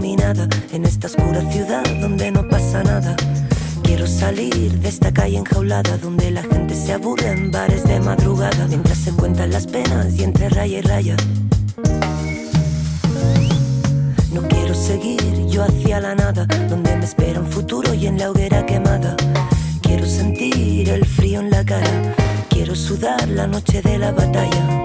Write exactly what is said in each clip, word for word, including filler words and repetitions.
nada en esta oscura ciudad donde no pasa nada. Quiero salir de esta calle enjaulada donde la gente se aburre en bares de madrugada mientras se cuentan las penas y entre raya y raya. No quiero seguir yo hacia la nada donde me espera un futuro y en la hoguera quemada. Quiero sentir el frío en la cara, quiero sudar la noche de la batalla.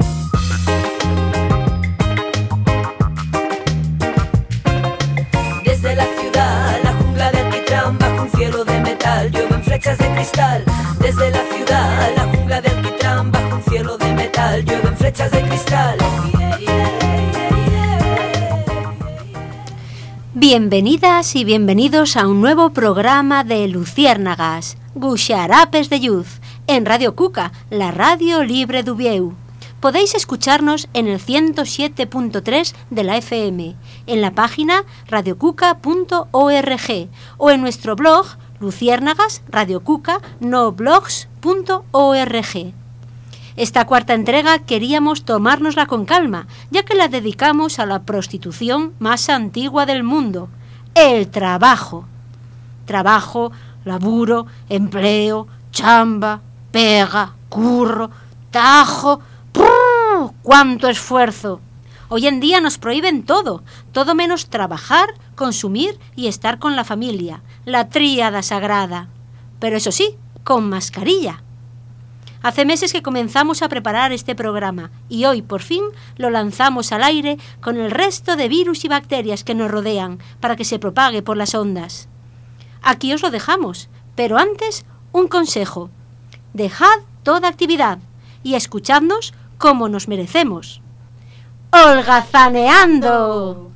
Desde la ciudad, la jungla de alquitrán, bajo un cielo de metal, llueven flechas de cristal. Desde la ciudad, la jungla de alquitrán, bajo un cielo de metal, llueven flechas de cristal. Bienvenidas y bienvenidos a un nuevo programa de Luciérnagas, Guxarapes de Lluz, en Radio Cuca, la radio libre d'Ubieu. Podéis escucharnos en el ciento siete punto tres de la F M, en la página radio cuca punto org o en nuestro blog Luciérnagas Radio Cuca no blogs punto org. Esta cuarta entrega queríamos tomárnosla con calma, ya que la dedicamos a la prostitución más antigua del mundo, el trabajo. Trabajo, laburo, empleo, chamba, pega, curro, tajo. ¡Prrr! ¡Cuánto esfuerzo! Hoy en día nos prohíben todo, todo menos trabajar, consumir y estar con la familia, la tríada sagrada. Pero eso sí, con mascarilla. Hace meses que comenzamos a preparar este programa y hoy, por fin, lo lanzamos al aire con el resto de virus y bacterias que nos rodean para que se propague por las ondas. Aquí os lo dejamos, pero antes, un consejo. Dejad toda actividad y escuchadnos como nos merecemos. ¡Holgazaneando!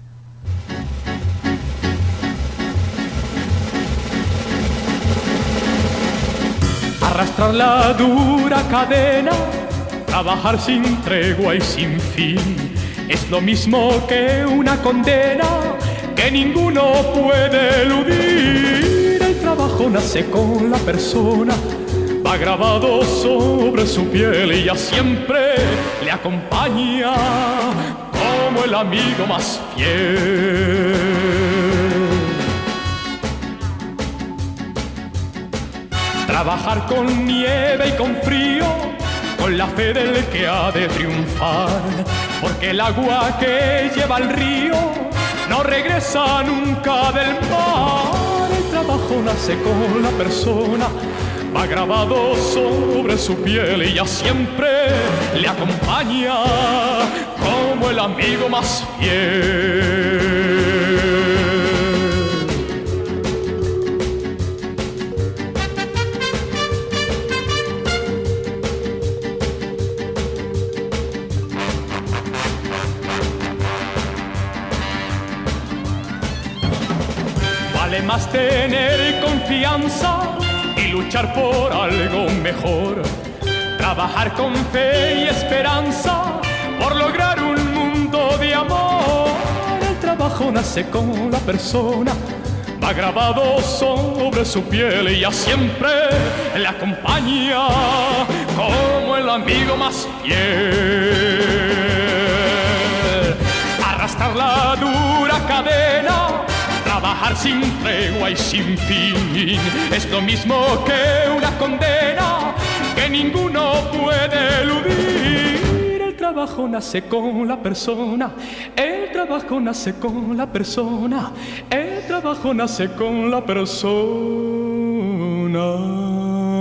Arrastrar la dura cadena, trabajar sin tregua y sin fin, es lo mismo que una condena que ninguno puede eludir. El trabajo nace con la persona, va grabado sobre su piel y ya siempre le acompaña como el amigo más fiel. Trabajar con nieve y con frío, con la fe del que ha de triunfar, porque el agua que lleva el río no regresa nunca del mar. El trabajo nace con la persona, va grabado sobre su piel y ya siempre le acompaña como el amigo más fiel. Vale más tener confianza y luchar por algo mejor, trabajar con fe y esperanza por lograr un mundo de amor. El trabajo nace con la persona, va grabado sobre su piel y ya siempre le acompaña como el amigo más fiel. Arrastrar la dura cadena, trabajar sin tregua y sin fin, es lo mismo que una condena que ninguno puede eludir. El trabajo nace con la persona, el trabajo nace con la persona, el trabajo nace con la persona.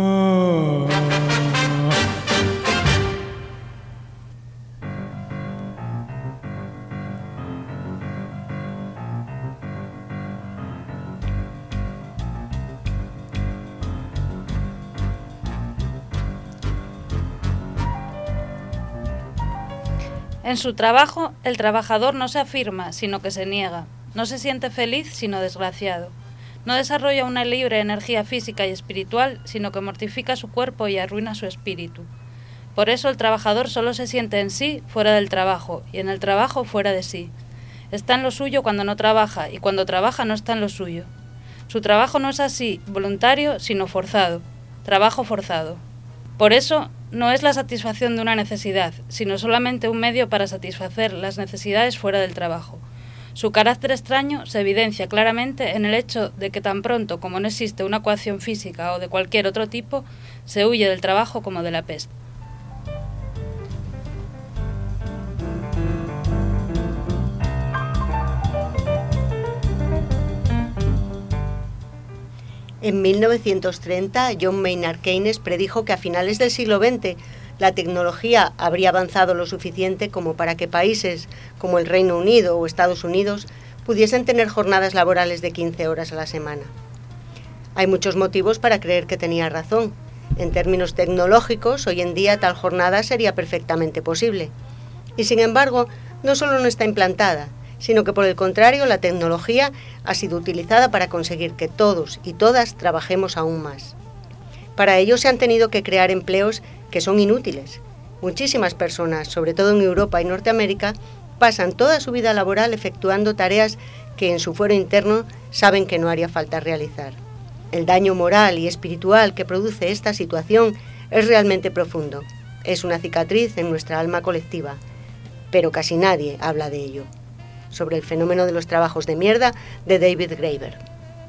En su trabajo, el trabajador no se afirma, sino que se niega. No se siente feliz, sino desgraciado. No desarrolla una libre energía física y espiritual, sino que mortifica su cuerpo y arruina su espíritu. Por eso el trabajador solo se siente en sí fuera del trabajo, y en el trabajo fuera de sí. Está en lo suyo cuando no trabaja, y cuando trabaja no está en lo suyo. Su trabajo no es así, voluntario, sino forzado. Trabajo forzado. Por eso, no es la satisfacción de una necesidad, sino solamente un medio para satisfacer las necesidades fuera del trabajo. Su carácter extraño se evidencia claramente en el hecho de que tan pronto como no existe una coacción física o de cualquier otro tipo, se huye del trabajo como de la peste. En mil novecientos treinta, John Maynard Keynes predijo que a finales del siglo veinte la tecnología habría avanzado lo suficiente como para que países como el Reino Unido o Estados Unidos pudiesen tener jornadas laborales de quince horas a la semana. Hay muchos motivos para creer que tenía razón. En términos tecnológicos, hoy en día tal jornada sería perfectamente posible. Y sin embargo, no solo no está implantada, sino que por el contrario la tecnología ha sido utilizada para conseguir que todos y todas trabajemos aún más. Para ello se han tenido que crear empleos que son inútiles. Muchísimas personas, sobre todo en Europa y Norteamérica, pasan toda su vida laboral efectuando tareas que en su fuero interno saben que no haría falta realizar. El daño moral y espiritual que produce esta situación es realmente profundo. Es una cicatriz en nuestra alma colectiva, pero casi nadie habla de ello. Sobre el fenómeno de los trabajos de mierda, de David Graeber.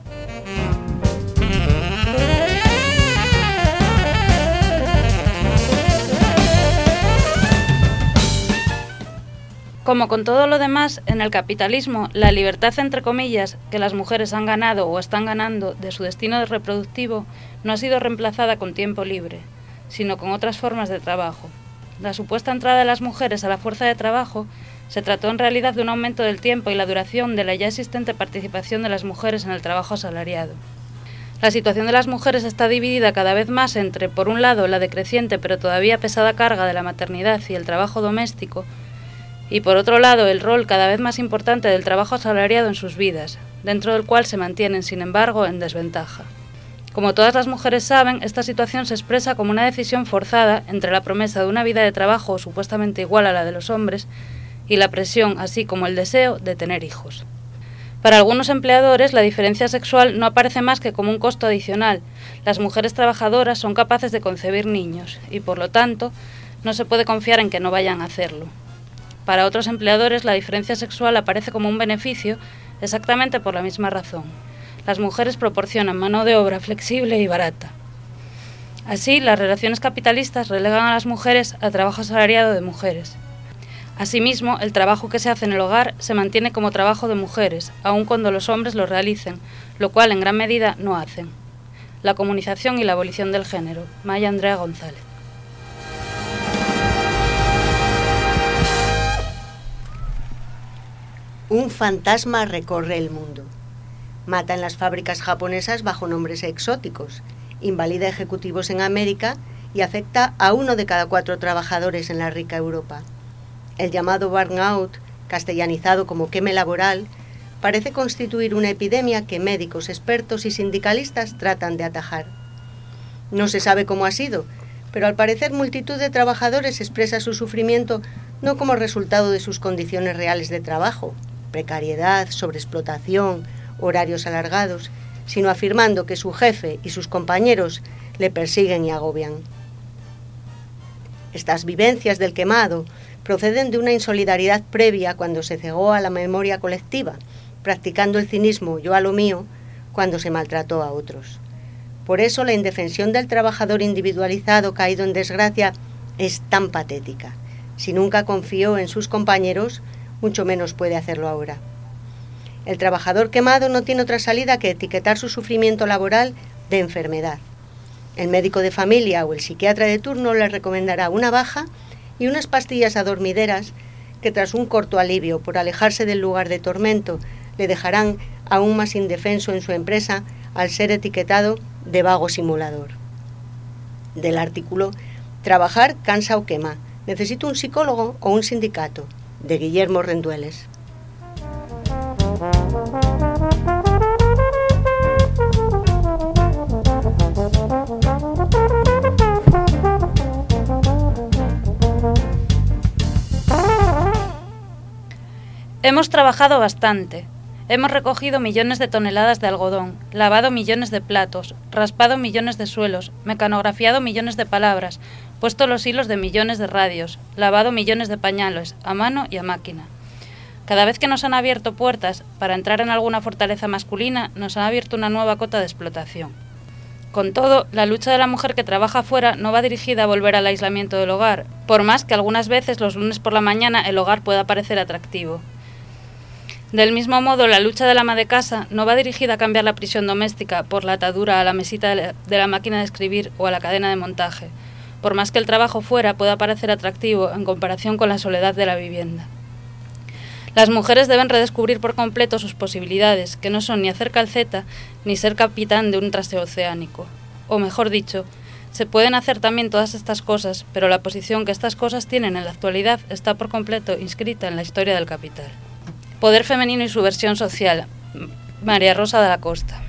Como con todo lo demás, en el capitalismo, la libertad, entre comillas, que las mujeres han ganado o están ganando de su destino reproductivo no ha sido reemplazada con tiempo libre, sino con otras formas de trabajo. La supuesta entrada de las mujeres a la fuerza de trabajo se trató en realidad de un aumento del tiempo y la duración de la ya existente participación de las mujeres en el trabajo asalariado. La situación de las mujeres está dividida cada vez más entre, por un lado, la decreciente pero todavía pesada carga de la maternidad y el trabajo doméstico, y por otro lado, el rol cada vez más importante del trabajo asalariado en sus vidas, dentro del cual se mantienen, sin embargo, en desventaja. Como todas las mujeres saben, esta situación se expresa como una decisión forzada entre la promesa de una vida de trabajo supuestamente igual a la de los hombres y la presión, así como el deseo, de tener hijos. Para algunos empleadores, la diferencia sexual no aparece más que como un costo adicional. Las mujeres trabajadoras son capaces de concebir niños y, por lo tanto, no se puede confiar en que no vayan a hacerlo. Para otros empleadores, la diferencia sexual aparece como un beneficio exactamente por la misma razón. Las mujeres proporcionan mano de obra flexible y barata. Así, las relaciones capitalistas relegan a las mujeres a trabajo asalariado de mujeres. Asimismo, el trabajo que se hace en el hogar se mantiene como trabajo de mujeres, aun cuando los hombres lo realicen, lo cual en gran medida no hacen. La comunización y la abolición del género. Maya Andrea González. Un fantasma recorre el mundo. Mata en las fábricas japonesas bajo nombres exóticos, invalida ejecutivos en América y afecta a uno de cada cuatro trabajadores en la rica Europa. El llamado burnout, castellanizado como queme laboral, parece constituir una epidemia que médicos, expertos y sindicalistas tratan de atajar. No se sabe cómo ha sido, pero al parecer multitud de trabajadores expresa su sufrimiento no como resultado de sus condiciones reales de trabajo, precariedad, sobreexplotación, horarios alargados, sino afirmando que su jefe y sus compañeros le persiguen y agobian. Estas vivencias del quemado proceden de una insolidaridad previa cuando se cegó a la memoria colectiva, practicando el cinismo yo a lo mío cuando se maltrató a otros. Por eso la indefensión del trabajador individualizado caído en desgracia es tan patética. Si nunca confió en sus compañeros, mucho menos puede hacerlo ahora. El trabajador quemado no tiene otra salida que etiquetar su sufrimiento laboral de enfermedad. El médico de familia o el psiquiatra de turno le recomendará una baja y unas pastillas adormideras que tras un corto alivio por alejarse del lugar de tormento le dejarán aún más indefenso en su empresa al ser etiquetado de vago simulador. Del artículo Trabajar cansa o quema. Necesito un psicólogo o un sindicato, de Guillermo Rendueles. Hemos trabajado bastante. Hemos recogido millones de toneladas de algodón, lavado millones de platos, raspado millones de suelos, mecanografiado millones de palabras, puesto los hilos de millones de radios, lavado millones de pañales, a mano y a máquina. Cada vez que nos han abierto puertas para entrar en alguna fortaleza masculina, nos han abierto una nueva cota de explotación. Con todo, la lucha de la mujer que trabaja fuera no va dirigida a volver al aislamiento del hogar, por más que algunas veces los lunes por la mañana el hogar pueda parecer atractivo. Del mismo modo, la lucha del ama de casa no va dirigida a cambiar la prisión doméstica por la atadura a la mesita de la máquina de escribir o a la cadena de montaje, por más que el trabajo fuera pueda parecer atractivo en comparación con la soledad de la vivienda. Las mujeres deben redescubrir por completo sus posibilidades, que no son ni hacer calceta ni ser capitán de un transoceánico. O mejor dicho, se pueden hacer también todas estas cosas, pero la posición que estas cosas tienen en la actualidad está por completo inscrita en la historia del capital. Poder femenino y su versión social. María Rosa de la Costa.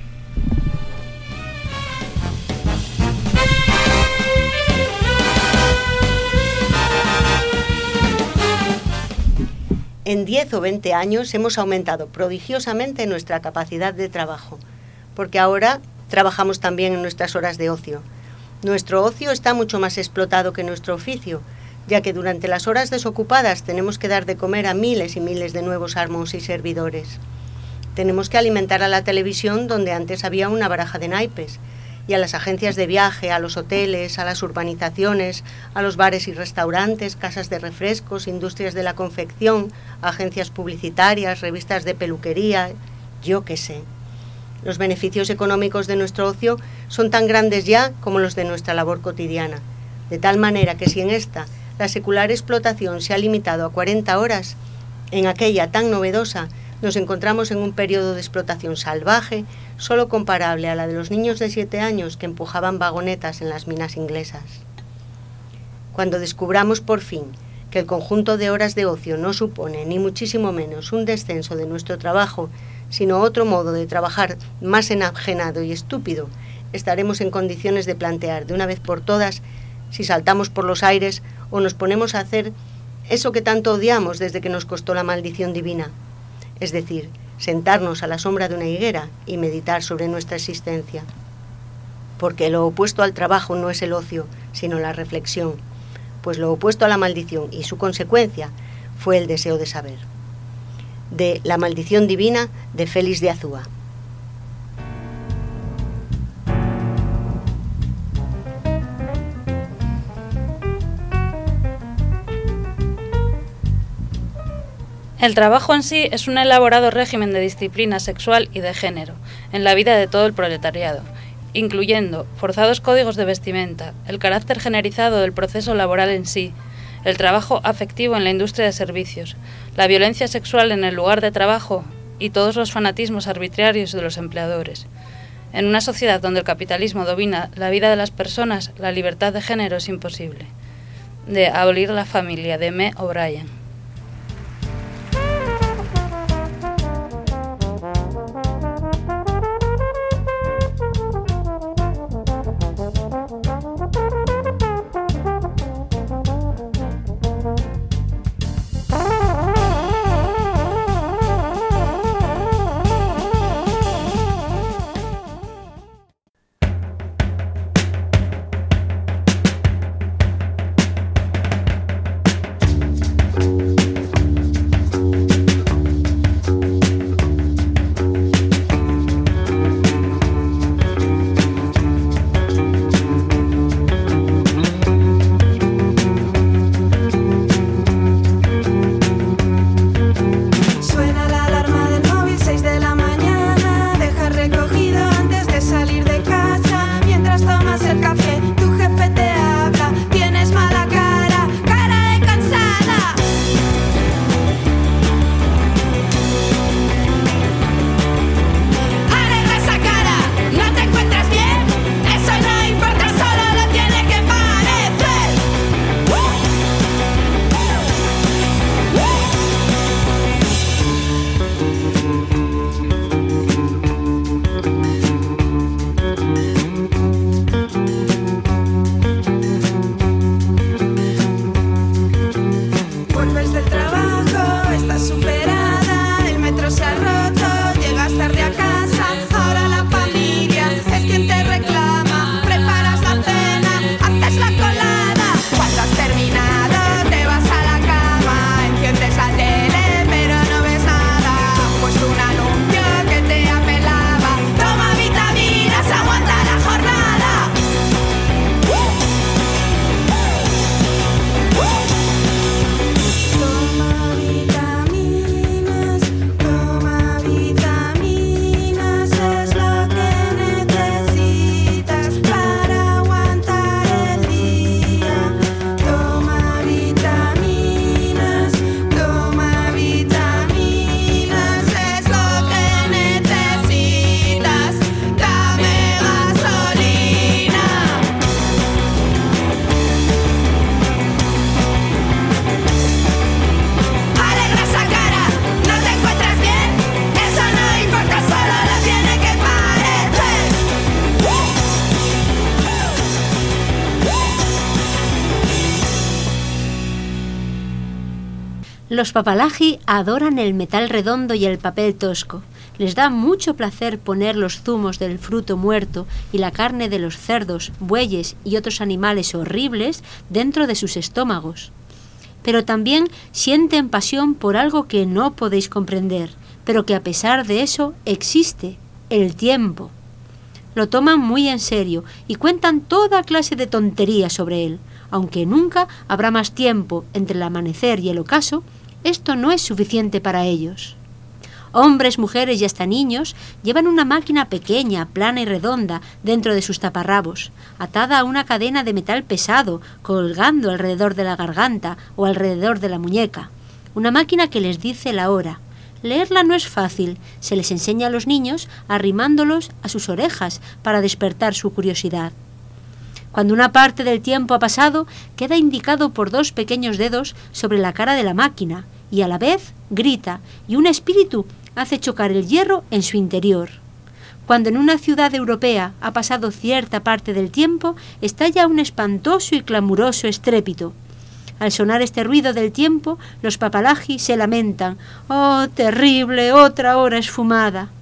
En diez o veinte años hemos aumentado prodigiosamente nuestra capacidad de trabajo, porque ahora trabajamos también en nuestras horas de ocio. Nuestro ocio está mucho más explotado que nuestro oficio, ya que durante las horas desocupadas tenemos que dar de comer a miles y miles de nuevos amos y servidores. Tenemos que alimentar a la televisión donde antes había una baraja de naipes, y a las agencias de viaje, a los hoteles, a las urbanizaciones, a los bares y restaurantes, casas de refrescos, industrias de la confección, agencias publicitarias, revistas de peluquería, yo qué sé. Los beneficios económicos de nuestro ocio son tan grandes ya como los de nuestra labor cotidiana, de tal manera que si en esta la secular explotación se ha limitado a cuarenta horas, en aquella tan novedosa nos encontramos en un periodo de explotación salvaje, solo comparable a la de los niños de siete años que empujaban vagonetas en las minas inglesas. Cuando descubramos por fin que el conjunto de horas de ocio no supone ni muchísimo menos un descenso de nuestro trabajo, sino otro modo de trabajar más enajenado y estúpido, estaremos en condiciones de plantear de una vez por todas si saltamos por los aires o nos ponemos a hacer eso que tanto odiamos desde que nos costó la maldición divina. Es decir, sentarnos a la sombra de una higuera y meditar sobre nuestra existencia. Porque lo opuesto al trabajo no es el ocio, sino la reflexión, pues lo opuesto a la maldición y su consecuencia fue el deseo de saber. De La maldición divina, de Félix de Azúa. El trabajo en sí es un elaborado régimen de disciplina sexual y de género en la vida de todo el proletariado, incluyendo forzados códigos de vestimenta, el carácter generalizado del proceso laboral en sí, el trabajo afectivo en la industria de servicios, la violencia sexual en el lugar de trabajo y todos los fanatismos arbitrarios de los empleadores. En una sociedad donde el capitalismo domina la vida de las personas, la libertad de género es imposible. De Abolir la familia, de M. O'Brien. Los papalagi adoran el metal redondo y el papel tosco. Les da mucho placer poner los zumos del fruto muerto y la carne de los cerdos, bueyes y otros animales horribles dentro de sus estómagos. Pero también sienten pasión por algo que no podéis comprender, pero que a pesar de eso existe, el tiempo. Lo toman muy en serio y cuentan toda clase de tonterías sobre él. Aunque nunca habrá más tiempo entre el amanecer y el ocaso, esto no es suficiente para ellos. Hombres, mujeres y hasta niños llevan una máquina pequeña, plana y redonda dentro de sus taparrabos, atada a una cadena de metal pesado, colgando alrededor de la garganta o alrededor de la muñeca. Una máquina que les dice la hora. Leerla no es fácil, se les enseña a los niños arrimándolos a sus orejas para despertar su curiosidad. Cuando una parte del tiempo ha pasado, queda indicado por dos pequeños dedos sobre la cara de la máquina y a la vez grita y un espíritu hace chocar el hierro en su interior. Cuando en una ciudad europea ha pasado cierta parte del tiempo, estalla un espantoso y clamoroso estrépito. Al sonar este ruido del tiempo, los papalagi se lamentan. ¡Oh, terrible, otra hora esfumada!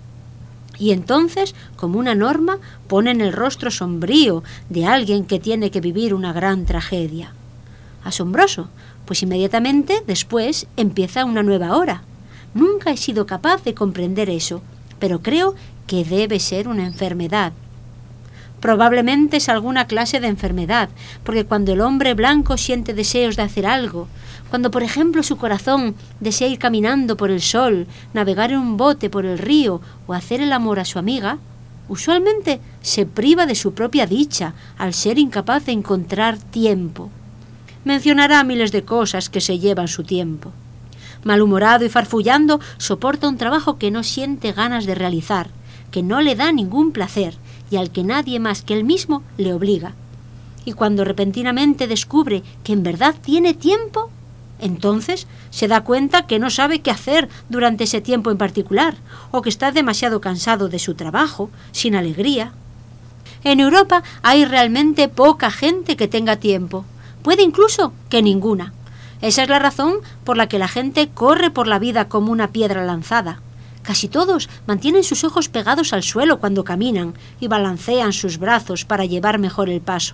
Y entonces, como una norma, ponen el rostro sombrío de alguien que tiene que vivir una gran tragedia. Asombroso, pues inmediatamente después empieza una nueva hora. Nunca he sido capaz de comprender eso, pero creo que debe ser una enfermedad. Probablemente es alguna clase de enfermedad, porque cuando el hombre blanco siente deseos de hacer algo, cuando por ejemplo su corazón desea ir caminando por el sol, navegar en un bote por el río o hacer el amor a su amiga, usualmente se priva de su propia dicha al ser incapaz de encontrar tiempo. Mencionará miles de cosas que se llevan su tiempo. Malhumorado y farfullando, soporta un trabajo que no siente ganas de realizar, que no le da ningún placer y al que nadie más que él mismo le obliga. Y cuando repentinamente descubre que en verdad tiene tiempo, entonces se da cuenta que no sabe qué hacer durante ese tiempo en particular, o que está demasiado cansado de su trabajo, sin alegría. En Europa hay realmente poca gente que tenga tiempo, puede incluso que ninguna. Esa es la razón por la que la gente corre por la vida como una piedra lanzada. Casi todos mantienen sus ojos pegados al suelo cuando caminan y balancean sus brazos para llevar mejor el paso.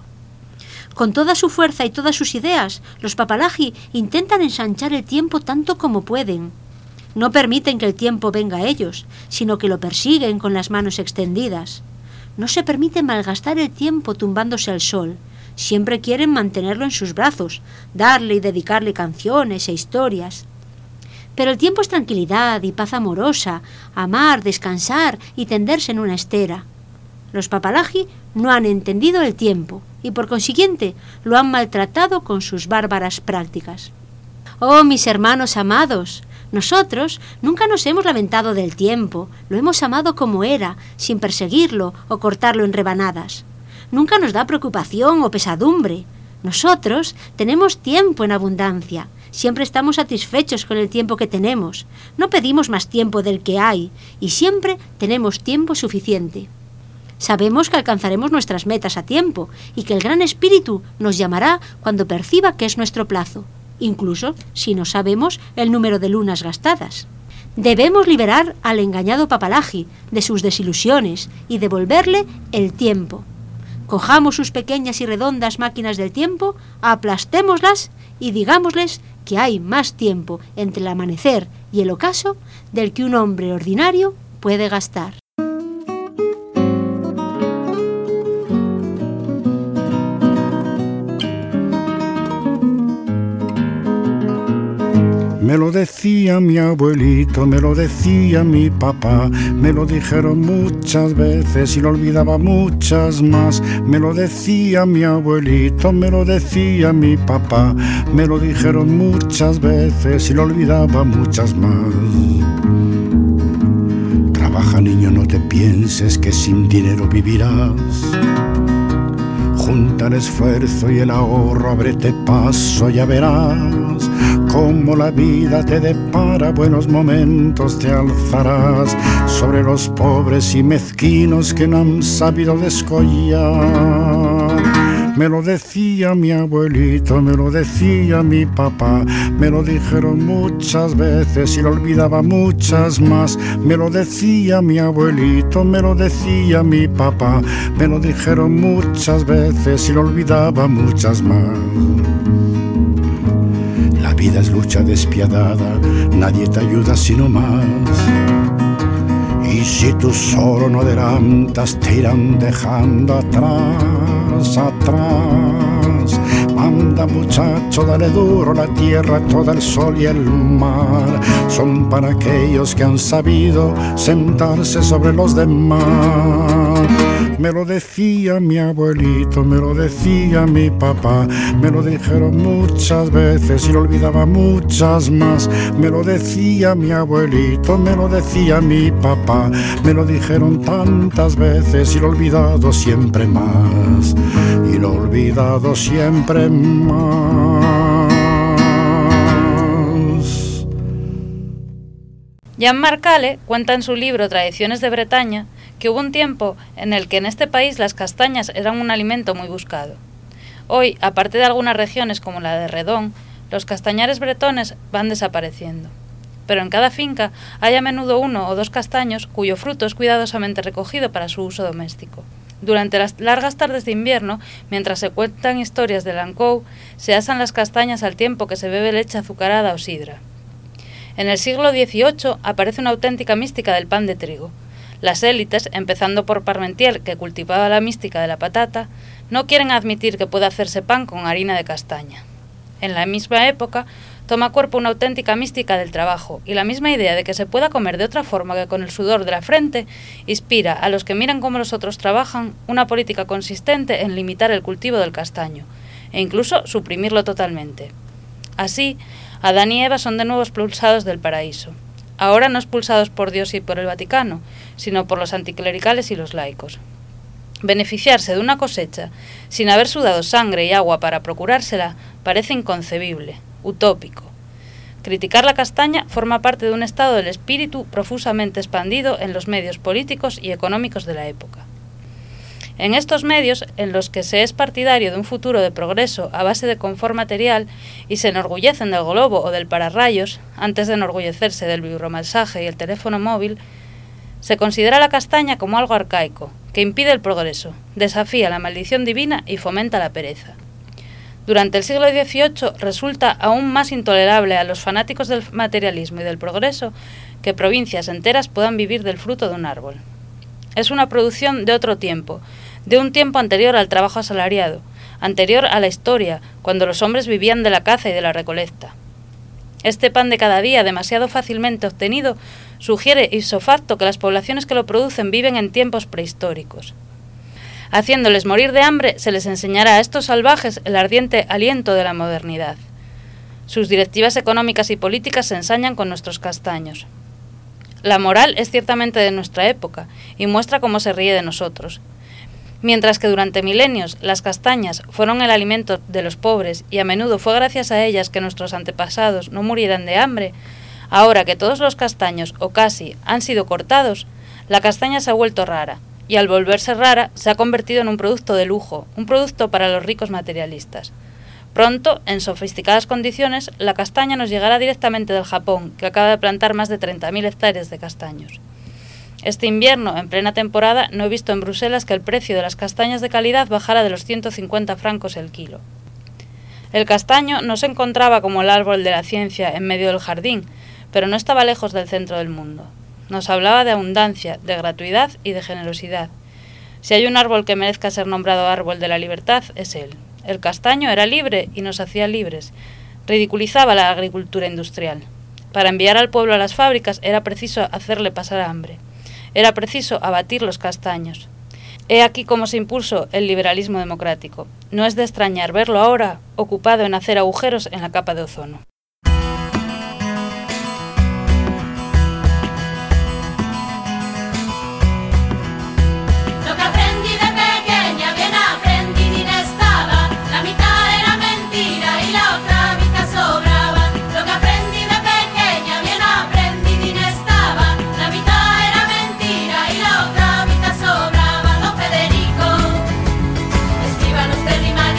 Con toda su fuerza y todas sus ideas, los papalagi intentan ensanchar el tiempo tanto como pueden. No permiten que el tiempo venga a ellos, sino que lo persiguen con las manos extendidas. No se permite malgastar el tiempo tumbándose al sol. Siempre quieren mantenerlo en sus brazos, darle y dedicarle canciones e historias. Pero el tiempo es tranquilidad y paz amorosa, amar, descansar y tenderse en una estera. Los papalagi no han entendido el tiempo y por consiguiente lo han maltratado con sus bárbaras prácticas. Oh, mis hermanos amados, nosotros nunca nos hemos lamentado del tiempo, lo hemos amado como era, sin perseguirlo o cortarlo en rebanadas. Nunca nos da preocupación o pesadumbre. Nosotros tenemos tiempo en abundancia. Siempre estamos satisfechos con el tiempo que tenemos. No pedimos más tiempo del que hay y siempre tenemos tiempo suficiente. Sabemos que alcanzaremos nuestras metas a tiempo y que el Gran Espíritu nos llamará cuando perciba que es nuestro plazo, incluso si no sabemos el número de lunas gastadas. Debemos liberar al engañado papalagi de sus desilusiones y devolverle el tiempo. Cojamos sus pequeñas y redondas máquinas del tiempo, aplastémoslas y digámosles que hay más tiempo entre el amanecer y el ocaso del que un hombre ordinario puede gastar. Me lo decía mi abuelito, me lo decía mi papá, me lo dijeron muchas veces y lo olvidaba muchas más. Me lo decía mi abuelito, me lo decía mi papá, me lo dijeron muchas veces y lo olvidaba muchas más. Trabaja, niño, no te pienses que sin dinero vivirás. Junta el esfuerzo y el ahorro, ábrete paso, ya verás cómo la vida te depara buenos momentos, te alzarás sobre los pobres y mezquinos que no han sabido descollar. Me lo decía mi abuelito, me lo decía mi papá, me lo dijeron muchas veces y lo olvidaba muchas más. Me lo decía mi abuelito, me lo decía mi papá, me lo dijeron muchas veces y lo olvidaba muchas más. La vida es lucha despiadada, nadie te ayuda sino más. Y si tú solo no adelantas, te irán dejando atrás, atrás. Anda muchacho, dale duro, la tierra, todo el sol y el mar son para aquellos que han sabido sentarse sobre los demás. Me lo decía mi abuelito, me lo decía mi papá, me lo dijeron muchas veces y lo olvidaba muchas más. Me lo decía mi abuelito, me lo decía mi papá, me lo dijeron tantas veces y lo olvidado siempre más, y lo olvidado siempre más. Jean Marcale cuenta en su libro Tradiciones de Bretaña que hubo un tiempo en el que en este país las castañas eran un alimento muy buscado. Hoy, aparte de algunas regiones como la de Redón, los castañares bretones van desapareciendo. Pero en cada finca hay a menudo uno o dos castaños cuyo fruto es cuidadosamente recogido para su uso doméstico. Durante las largas tardes de invierno, mientras se cuentan historias de Lancou, se asan las castañas al tiempo que se bebe leche azucarada o sidra. En el siglo dieciocho aparece una auténtica mística del pan de trigo. Las élites, empezando por Parmentier, que cultivaba la mística de la patata, no quieren admitir que pueda hacerse pan con harina de castaña. En la misma época, toma cuerpo una auténtica mística del trabajo, y la misma idea de que se pueda comer de otra forma que con el sudor de la frente inspira a los que miran cómo los otros trabajan una política consistente en limitar el cultivo del castaño, e incluso suprimirlo totalmente. Así, Adán y Eva son de nuevo expulsados del paraíso. Ahora no expulsados por Dios y por el Vaticano, sino por los anticlericales y los laicos. Beneficiarse de una cosecha sin haber sudado sangre y agua para procurársela parece inconcebible, utópico. Criticar la castaña forma parte de un estado del espíritu profusamente expandido en los medios políticos y económicos de la época. En estos medios, en los que se es partidario de un futuro de progreso a base de confort material y se enorgullecen del globo o del pararrayos, antes de enorgullecerse del vibromasaje y el teléfono móvil, se considera la castaña como algo arcaico, que impide el progreso, desafía la maldición divina y fomenta la pereza. Durante el siglo dieciocho resulta aún más intolerable a los fanáticos del materialismo y del progreso que provincias enteras puedan vivir del fruto de un árbol. Es una producción de otro tiempo, de un tiempo anterior al trabajo asalariado, anterior a la historia, cuando los hombres vivían de la caza y de la recolecta. Este pan de cada día, demasiado fácilmente obtenido, sugiere ipso facto que las poblaciones que lo producen viven en tiempos prehistóricos. Haciéndoles morir de hambre, se les enseñará a estos salvajes el ardiente aliento de la modernidad. Sus directivas económicas y políticas se ensañan con nuestros castaños. La moral es ciertamente de nuestra época y muestra cómo se ríe de nosotros. Mientras que durante milenios las castañas fueron el alimento de los pobres y a menudo fue gracias a ellas que nuestros antepasados no murieran de hambre, ahora que todos los castaños, o casi, han sido cortados, la castaña se ha vuelto rara, y al volverse rara se ha convertido en un producto de lujo, un producto para los ricos materialistas. Pronto, en sofisticadas condiciones, la castaña nos llegará directamente del Japón, que acaba de plantar más de treinta mil hectáreas de castaños. Este invierno, en plena temporada, no he visto en Bruselas que el precio de las castañas de calidad bajara de los ciento cincuenta francos el kilo. El castaño no se encontraba como el árbol de la ciencia en medio del jardín, pero no estaba lejos del centro del mundo. Nos hablaba de abundancia, de gratuidad y de generosidad. Si hay un árbol que merezca ser nombrado árbol de la libertad, es él. El castaño era libre y nos hacía libres. Ridiculizaba la agricultura industrial. Para enviar al pueblo a las fábricas era preciso hacerle pasar hambre. Era preciso abatir los castaños. He aquí cómo se impuso el liberalismo democrático. No es de extrañar verlo ahora ocupado en hacer agujeros en la capa de ozono. Escríbanos de rimar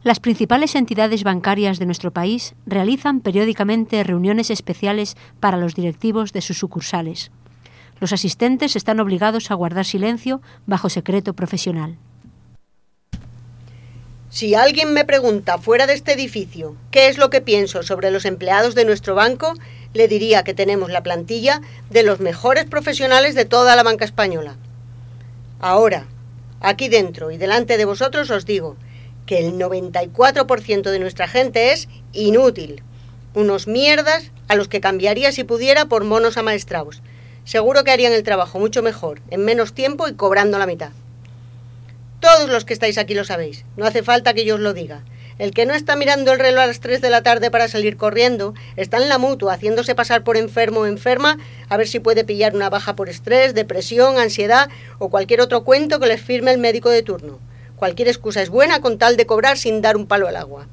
Las principales entidades bancarias de nuestro país realizan periódicamente reuniones especiales para los directivos de sus sucursales. Los asistentes están obligados a guardar silencio bajo secreto profesional. Si alguien me pregunta fuera de este edificio qué es lo que pienso sobre los empleados de nuestro banco, le diría que tenemos la plantilla de los mejores profesionales de toda la banca española. Ahora, aquí dentro y delante de vosotros os digo que el noventa y cuatro por ciento de nuestra gente es inútil. Unos mierdas a los que cambiaría si pudiera por monos amaestrados. Seguro que harían el trabajo mucho mejor, en menos tiempo y cobrando la mitad. Todos los que estáis aquí lo sabéis, no hace falta que yo os lo diga. El que no está mirando el reloj a las tres de la tarde para salir corriendo, está en la mutua haciéndose pasar por enfermo o enferma a ver si puede pillar una baja por estrés, depresión, ansiedad o cualquier otro cuento que les firme el médico de turno. Cualquier excusa es buena con tal de cobrar sin dar un palo al agua.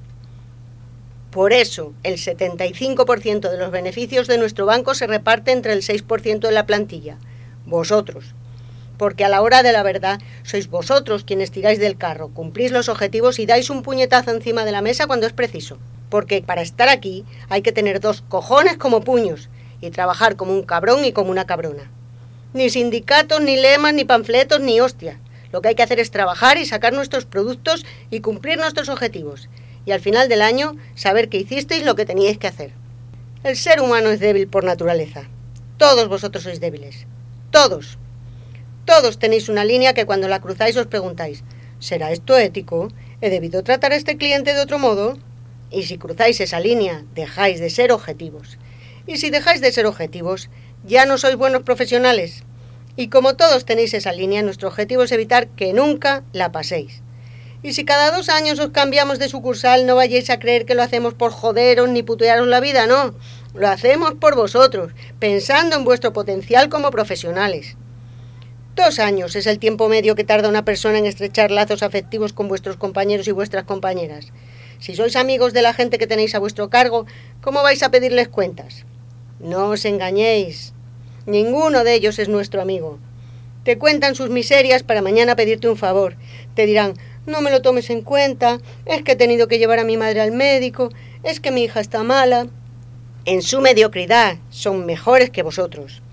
Por eso, el setenta y cinco por ciento de los beneficios de nuestro banco se reparte entre el seis por ciento de la plantilla, vosotros. Porque a la hora de la verdad, sois vosotros quienes tiráis del carro, cumplís los objetivos y dais un puñetazo encima de la mesa cuando es preciso. Porque para estar aquí hay que tener dos cojones como puños y trabajar como un cabrón y como una cabrona. Ni sindicatos, ni lemas, ni panfletos, ni hostias. Lo que hay que hacer es trabajar y sacar nuestros productos y cumplir nuestros objetivos. Y al final del año, saber que hicisteis lo que teníais que hacer. El ser humano es débil por naturaleza. Todos vosotros sois débiles. Todos. Todos tenéis una línea que cuando la cruzáis os preguntáis, ¿será esto ético? ¿He debido tratar a este cliente de otro modo? Y si cruzáis esa línea, dejáis de ser objetivos. Y si dejáis de ser objetivos, ya no sois buenos profesionales. Y como todos tenéis esa línea, nuestro objetivo es evitar que nunca la paséis. Y si cada dos años os cambiamos de sucursal, no vayáis a creer que lo hacemos por joderos ni putearos la vida, no. Lo hacemos por vosotros, pensando en vuestro potencial como profesionales. Dos años es el tiempo medio que tarda una persona en estrechar lazos afectivos con vuestros compañeros y vuestras compañeras. Si sois amigos de la gente que tenéis a vuestro cargo, ¿cómo vais a pedirles cuentas? No os engañéis. Ninguno de ellos es nuestro amigo. Te cuentan sus miserias para mañana pedirte un favor. Te dirán, no me lo tomes en cuenta, es que he tenido que llevar a mi madre al médico, es que mi hija está mala. En su mediocridad son mejores que vosotros.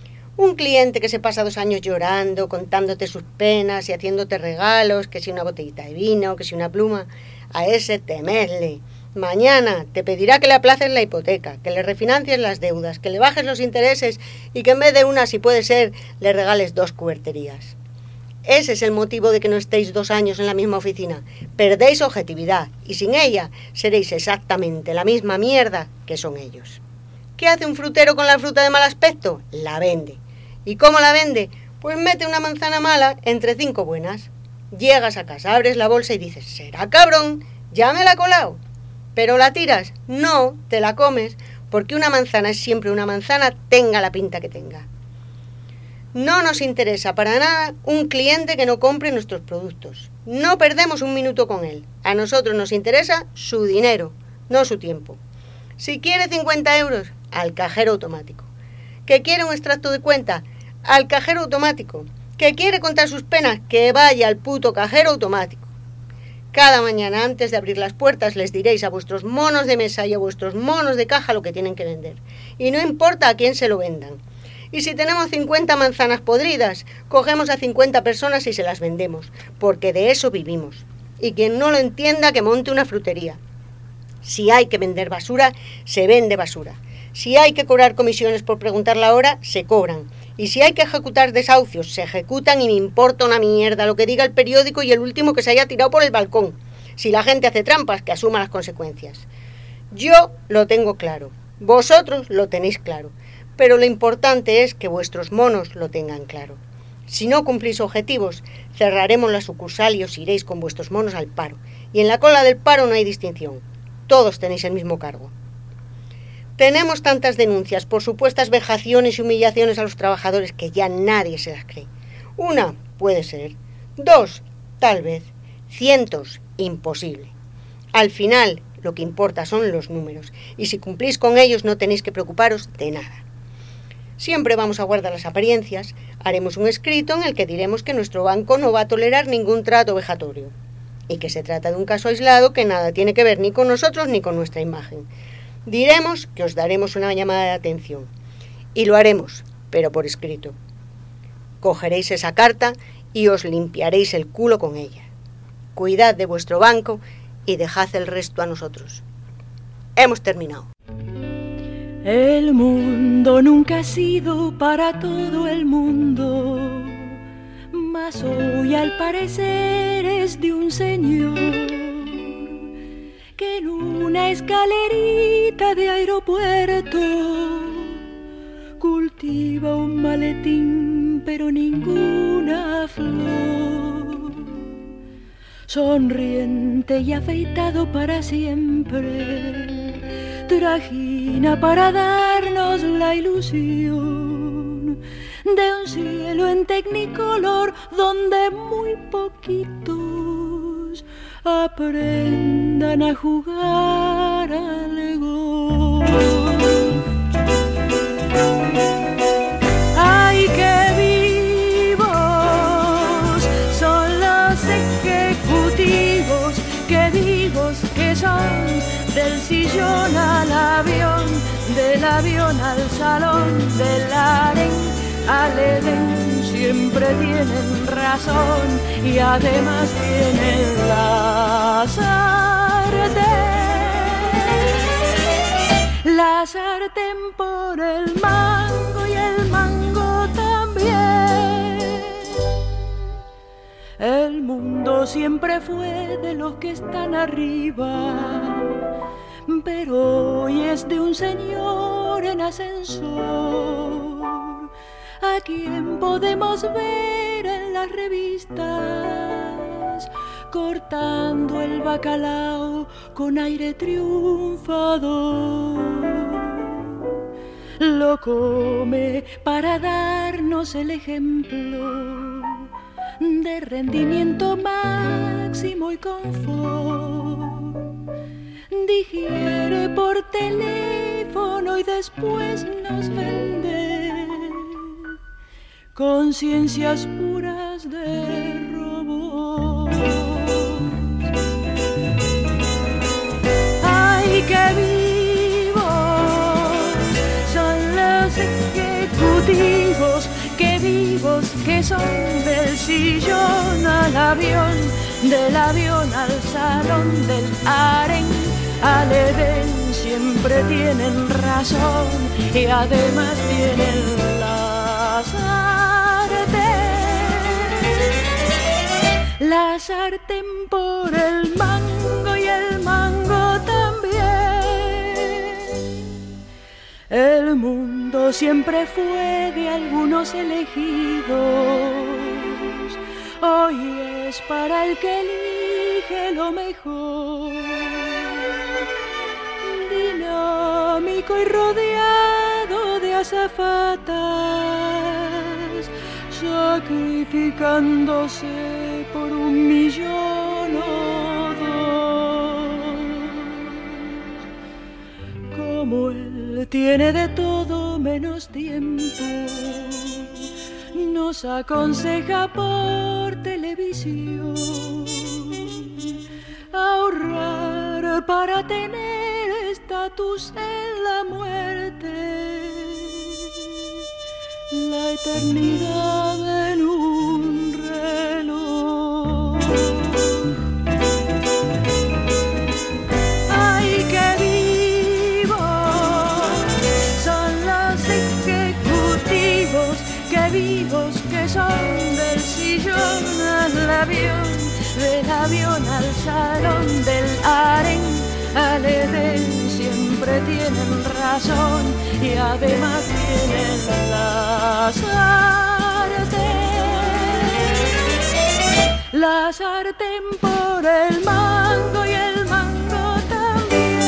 Un cliente que se pasa dos años llorando, contándote sus penas y haciéndote regalos, que si una botellita de vino, que si una pluma, a ese temedle. Mañana te pedirá que le aplaces la hipoteca, que le refinancies las deudas, que le bajes los intereses y que en vez de una, si puede ser, le regales dos cuberterías. Ese es el motivo de que no estéis dos años en la misma oficina. Perdéis objetividad y sin ella seréis exactamente la misma mierda que son ellos. ¿Qué hace un frutero con la fruta de mal aspecto? La vende. ¿Y cómo la vende? Pues mete una manzana mala entre cinco buenas. Llegas a casa, abres la bolsa y dices, ¿será cabrón? ¿Ya me la ha colado? ¿Pero la tiras? No, te la comes, porque una manzana es siempre una manzana, tenga la pinta que tenga. No nos interesa para nada un cliente que no compre nuestros productos. No perdemos un minuto con él. A nosotros nos interesa su dinero, no su tiempo. Si quiere cincuenta euros, al cajero automático. ¿Que quiere un extracto de cuenta? Al cajero automático. ¿Que quiere contar sus penas? Que vaya al puto cajero automático. Cada mañana antes de abrir las puertas les diréis a vuestros monos de mesa y a vuestros monos de caja lo que tienen que vender. Y no importa a quién se lo vendan. Y si tenemos cincuenta manzanas podridas, cogemos a cincuenta personas y se las vendemos, porque de eso vivimos. Y quien no lo entienda, que monte una frutería. Si hay que vender basura, se vende basura. Si hay que cobrar comisiones por preguntar la hora, se cobran. Y si hay que ejecutar desahucios, se ejecutan y me importa una mierda lo que diga el periódico y el último que se haya tirado por el balcón. Si la gente hace trampas, que asuma las consecuencias. Yo lo tengo claro. Vosotros lo tenéis claro. Pero lo importante es que vuestros monos lo tengan claro. Si no cumplís objetivos, cerraremos la sucursal y os iréis con vuestros monos al paro. Y en la cola del paro no hay distinción. Todos tenéis el mismo cargo. Tenemos tantas denuncias por supuestas vejaciones y humillaciones a los trabajadores que ya nadie se las cree. Una, puede ser. Dos, tal vez. Cientos, imposible. Al final, lo que importa son los números. Y si cumplís con ellos, no tenéis que preocuparos de nada. Siempre vamos a guardar las apariencias. Haremos un escrito en el que diremos que nuestro banco no va a tolerar ningún trato vejatorio. y que se trata de un caso aislado que nada tiene que ver ni con nosotros ni con nuestra imagen. Diremos que os daremos una llamada de atención, y lo haremos, pero por escrito. Cogeréis esa carta y os limpiaréis el culo con ella. Cuidad de vuestro banco y dejad el resto a nosotros. Hemos terminado. El mundo nunca ha sido para todo el mundo, mas hoy al parecer es de un señor que en una escalerita de aeropuerto cultiva un maletín pero ninguna flor. Sonriente y afeitado para siempre, trajina para darnos la ilusión de un cielo en tecnicolor donde muy poquitos aprendan a jugar al golf. ¡Ay, qué vivos son los ejecutivos! ¡Qué vivos que son! Del sillón al avión, del avión al salón, del harén al Edén, siempre tienen razón y además tienen la sartén. La sartén por el mango y el mango también. El mundo siempre fue de los que están arriba, pero hoy es de un señor en ascensor, a quien podemos ver en las revistas cortando el bacalao con aire triunfador. Lo come para darnos el ejemplo de rendimiento máximo y confort. Digiere por teléfono y después nos vende conciencias puras de robots. ¡Ay, qué vivos son los ejecutivos! ¡Qué vivos que son! Del sillón al avión, del avión al salón, del harén al Edén, siempre tienen razón y además tienen la sartén. La sartén por el mango y el mango también. El mundo siempre fue de algunos elegidos, hoy es para el que elige lo mejor. Dinámico y rodeado de azafatas, sacrificándose por un millón o dos. Como él tiene de todo menos tiempo, nos aconseja por televisión ahorrar para tener estatus en la muerte, la eternidad en un reloj. ¡Ay, qué vivos son los ejecutivos! ¡Qué vivos que son! Del sillón al avión, del avión al salón, del harén al Edén, siempre tienen razón y además tienen la sartén. La sartén por el mango y el mango también.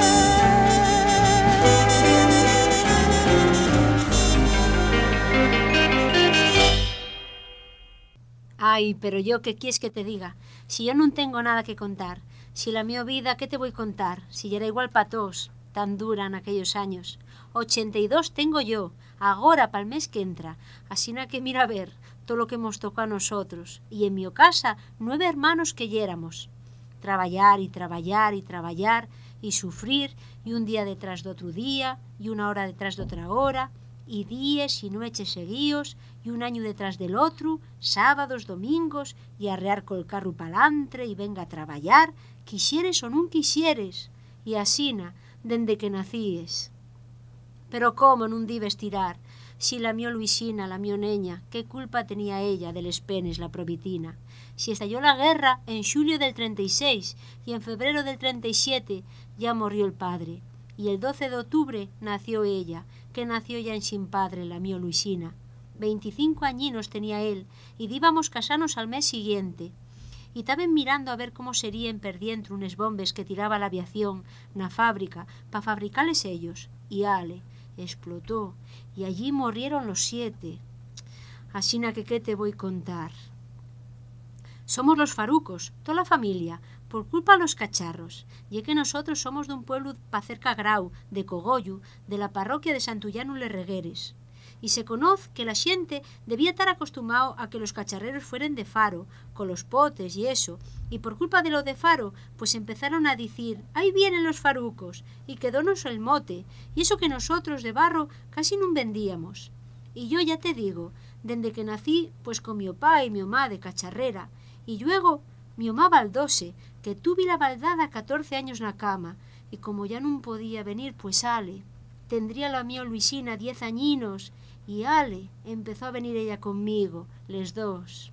Ai, pero yo que quieres que te diga? Si yo non tengo nada que contar, si la mi vida, ¿qué te voy a contar? Si era igual pa' todos, tan dura en aquellos años. ochenta y dos tengo yo, agora pa'l mes que entra, asina que mira a ver todo lo que hemos tocado a nosotros, y en mi casa nueve hermanos que yéramos. Traballar y traballar y traballar y sufrir, y un día detrás de otro día, y una hora detrás de otra hora, y días y noches seguíos, y un año detrás del otro, sábados, domingos, y arrear col carro pa'lantre y venga a traballar, quixieres o nun quixieres, y asina, dende que nacíes. Pero cómo nun dibes tirar, si la mio Luisina, la mio neña, qué culpa tenía ella de les penes la probitina. Si estalló la guerra en julio del treinta y seis, y en febrero del treinta y siete ya murió el padre, y el doce de octubre nació ella, que nació ya en sin padre, la mio Luisina. Veinticinco añinos tenía él, y díbamos casarnos al mes siguiente. Y taben mirando a ver cómo serían per dientro unes bombes que tiraba la aviación na fábrica pa fabricarles ellos. Y ale, explotó, y allí morrieron los siete. Asina que qué te voy contar. Somos los farucos, toda la familia, por culpa de los cacharros, y es que nosotros somos de un pueblo pa cerca Grau, de Cogollo, de la parroquia de Santullano Le Regueres. Y se conoce que la xente debía estar acostumado a que los cacharreros fueren de faro, con los potes y eso, y por culpa de lo de faro, pues empezaron a decir, ahí vienen los farucos, y quedónos el mote, y eso que nosotros de barro casi no vendíamos. Y yo ya te digo, dende que nací, pues con mi opá y mi omá de cacharrera, y luego mi omá baldose, que tuve la baldada catorce años na cama, y como ya no podía venir, pues ale, tendría la mía Luisina diez añinos, y ale, empezó a venir ella conmigo, les dos.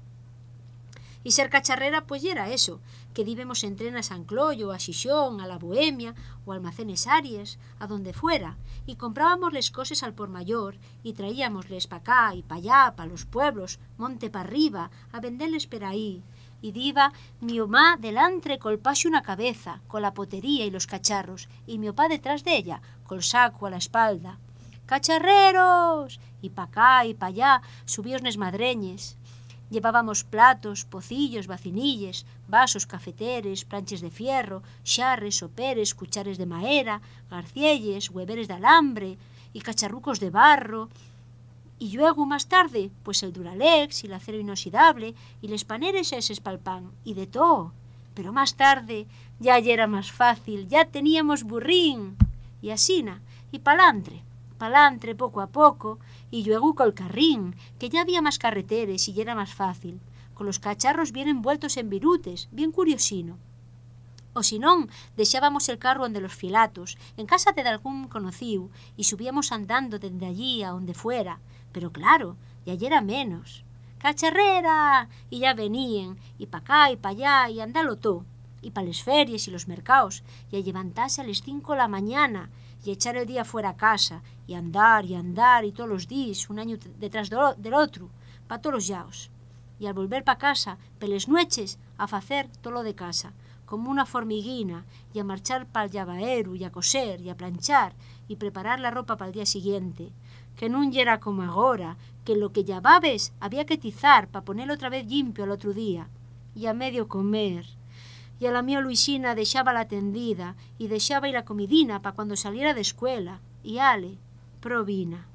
Y ser cacharrera, pues ya era eso, que díbemos en tren a San Cloyo, a Xixón, a la Bohemia, o a Almacenes Aries, a donde fuera, y comprábamos les cosas al por mayor, y traíamosles pa acá y pa allá, pa los pueblos, monte pa arriba, a venderles per ahí. Y diva mi omá delantre col paxo una cabeza, con la potería y los cacharros, y mi opá detrás de ella, col saco a la espalda. ¡Cacharreros! Y pa acá y pa allá, subíos nes madreñes. Llevábamos platos, pocillos, vacinilles, vasos, cafeteres, planches de fierro, xarres, soperes, cuchares de maera, garcielles, hueveres de alambre y cacharrucos de barro. Y luego, más tarde, pues el Duralex y el acero inoxidable y les paneres eses pa'l pan, y de todo. Pero más tarde ya era más fácil, ya teníamos burrín. Y asina, y palantre, palantre poco a poco, y luego col carrín, que ya había más carreteres y ya era más fácil. Con los cacharros bien envueltos en virutes, bien curiosino. O si non, deixábamos el carro onde los filatos, en casa de algún conocido, y subíamos andando dende allí a onde fuera. Pero claro, ya era menos. ¡Cacharrera! Y ya venían, y pa acá y pa allá, y andalo todo. Y pa les ferias y los mercados, y a levantarse a les cinco la mañana, y echar el día fuera a casa, y andar y andar, y todos los días, un año detrás del otro, pa todos los yaos. Y al volver pa casa, peles nueches, a facer todo lo de casa, como una formiguina, y a marchar pa'l llavaero, y a coser, y a planchar, y preparar la ropa pa'l día siguiente. Que nun yera como agora, que lo que llavabes había que tizar pa ponerlo otra vez limpio al otro día, y a medio comer. Y a la mía Luisina deixaba la tendida, y deixaba ir la comidina pa cuando saliera de escuela, y ale, provina.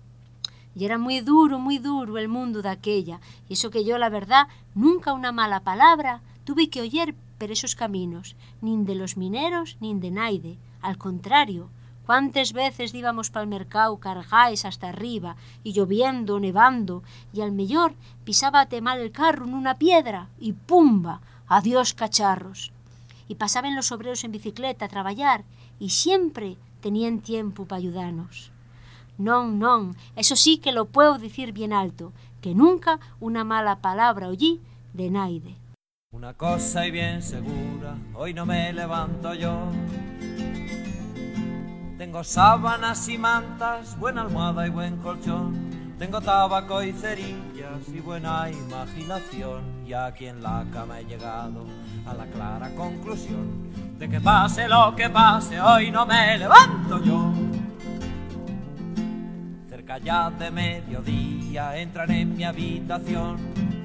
Y era muy duro, muy duro el mundo de aquella, y eso que yo, la verdad, nunca una mala palabra tuve que oyer per esos caminos, nin de los mineros, nin de naide. Al contrario, cuántas veces íbamos pa'l mercado cargáis hasta arriba, y lloviendo, nevando, y al mellor pisábate mal el carro en una piedra, y ¡pumba! Adiós cacharros. Y pasaban los obreros en bicicleta a traballar, y siempre tenían tiempo pa ayudarnos. Non, non, eso sí que lo puedo decir bien alto, que nunca una mala palabra oí de naide. Una cosa y bien segura, hoy no me levanto yo. Tengo sábanas y mantas, buena almohada y buen colchón. Tengo tabaco y cerillas y buena imaginación. Y aquí en la cama he llegado a la clara conclusión de que pase lo que pase, hoy no me levanto yo. Cerca ya de mediodía entran en mi habitación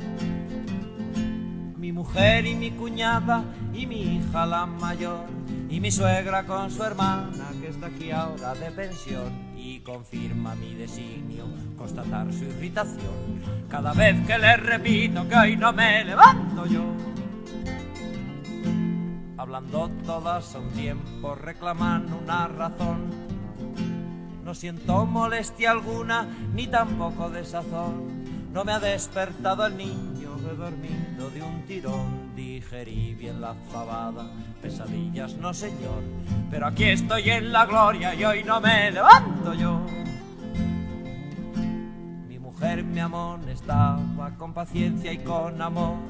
mi mujer y mi cuñada y mi hija la mayor y mi suegra con su hermana que está aquí ahora de pensión. y confirma mi designio constatar su irritación cada vez que le repito que hoy no me levanto yo. Hablando todas a un tiempo, reclaman una razón. No siento molestia alguna, ni tampoco desazón. No me ha despertado el niño, he dormido de un tirón. Digerí bien la fabada, pesadillas no señor. Pero aquí estoy en la gloria y hoy no me levanto yo. Mi mujer me amonestaba con paciencia y con amor.